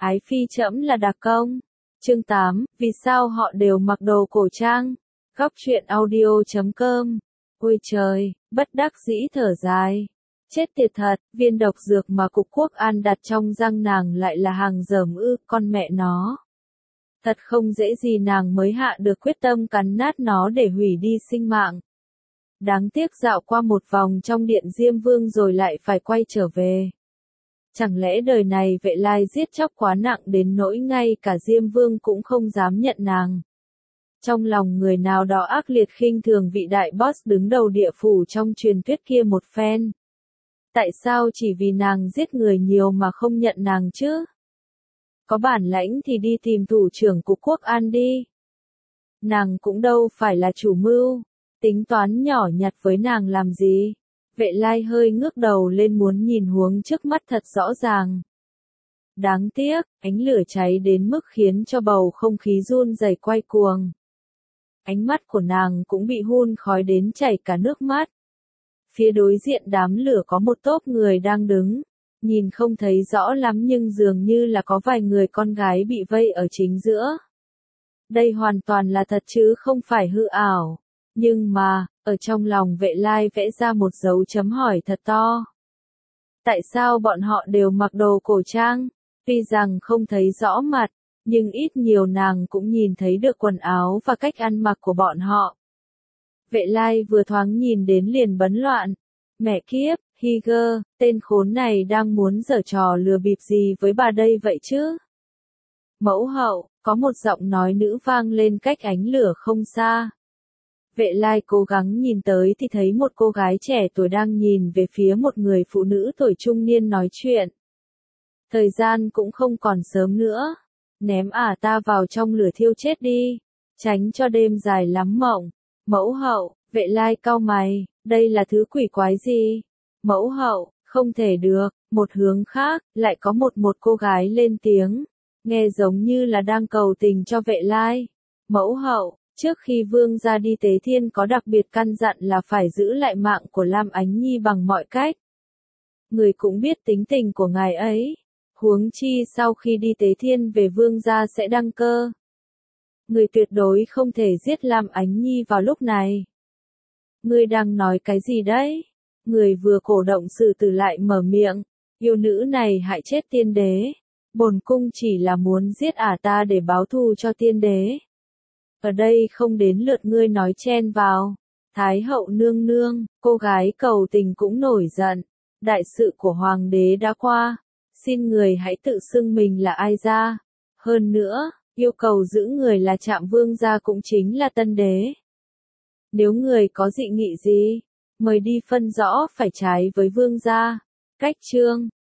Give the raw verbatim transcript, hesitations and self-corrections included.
Ái phi trẫm là đặc công. Chương tám, vì sao họ đều mặc đồ cổ trang? Góc truyện audio chấm com. Ôi trời, bất đắc dĩ thở dài. Chết tiệt thật, viên độc dược mà Cục Quốc An đặt trong răng nàng lại là hàng dởm ư, con mẹ nó. Thật không dễ gì nàng mới hạ được quyết tâm cắn nát nó để hủy đi sinh mạng. Đáng tiếc dạo qua một vòng trong điện Diêm Vương rồi lại phải quay trở về. Chẳng lẽ đời này Vệ Lai giết chóc quá nặng đến nỗi ngay cả Diêm Vương cũng không dám nhận nàng. Trong lòng người nào đó ác liệt khinh thường vị đại boss đứng đầu địa phủ trong truyền thuyết kia một phen. Tại sao chỉ vì nàng giết người nhiều mà không nhận nàng chứ? Có bản lãnh thì đi tìm thủ trưởng Cục Quốc An đi. Nàng cũng đâu phải là chủ mưu, tính toán nhỏ nhặt với nàng làm gì. Vệ Lai hơi ngước đầu lên muốn nhìn huống trước mắt thật rõ ràng. Đáng tiếc, ánh lửa cháy đến mức khiến cho bầu không khí run rẩy quay cuồng. Ánh mắt của nàng cũng bị hun khói đến chảy cả nước mắt. Phía đối diện đám lửa có một tốp người đang đứng, nhìn không thấy rõ lắm nhưng dường như là có vài người con gái bị vây ở chính giữa. Đây hoàn toàn là thật chứ không phải hư ảo. Nhưng mà, ở trong lòng Vệ Lai vẽ ra một dấu chấm hỏi thật to. Tại sao bọn họ đều mặc đồ cổ trang? Tuy rằng không thấy rõ mặt, nhưng ít nhiều nàng cũng nhìn thấy được quần áo và cách ăn mặc của bọn họ. Vệ Lai vừa thoáng nhìn đến liền bấn loạn. Mẹ kiếp, Higer, tên khốn này đang muốn giở trò lừa bịp gì với bà đây vậy chứ? Mẫu hậu, có một giọng nói nữ vang lên cách ánh lửa không xa. Vệ Lai cố gắng nhìn tới thì thấy một cô gái trẻ tuổi đang nhìn về phía một người phụ nữ tuổi trung niên nói chuyện. Thời gian cũng không còn sớm nữa. Ném ả ta vào trong lửa thiêu chết đi. Tránh cho đêm dài lắm mộng. Mẫu hậu, Vệ Lai cau mày, đây là thứ quỷ quái gì? Mẫu hậu, không thể được. Một hướng khác, lại có một một cô gái lên tiếng. Nghe giống như là đang cầu tình cho Vệ Lai. Mẫu hậu. Trước khi vương gia đi tế thiên có đặc biệt căn dặn là phải giữ lại mạng của Lam Ánh Nhi bằng mọi cách. Người cũng biết tính tình của ngài ấy. Huống chi sau khi đi tế thiên về vương gia sẽ đăng cơ. Người tuyệt đối không thể giết Lam Ánh Nhi vào lúc này. Người đang nói cái gì đấy? Người vừa cổ động xử tử lại mở miệng. Yêu nữ này hại chết tiên đế. Bổn cung chỉ là muốn giết ả ta để báo thù cho tiên đế. Ở đây không đến lượt ngươi nói chen vào. Thái hậu nương nương, cô gái cầu tình cũng nổi giận. Đại sự của hoàng đế đã qua. Xin người hãy tự xưng mình là ai ra. Hơn nữa, yêu cầu giữ người là Trạm vương gia cũng chính là tân đế. Nếu người có dị nghị gì, mời đi phân rõ phải trái với vương gia. Cách chương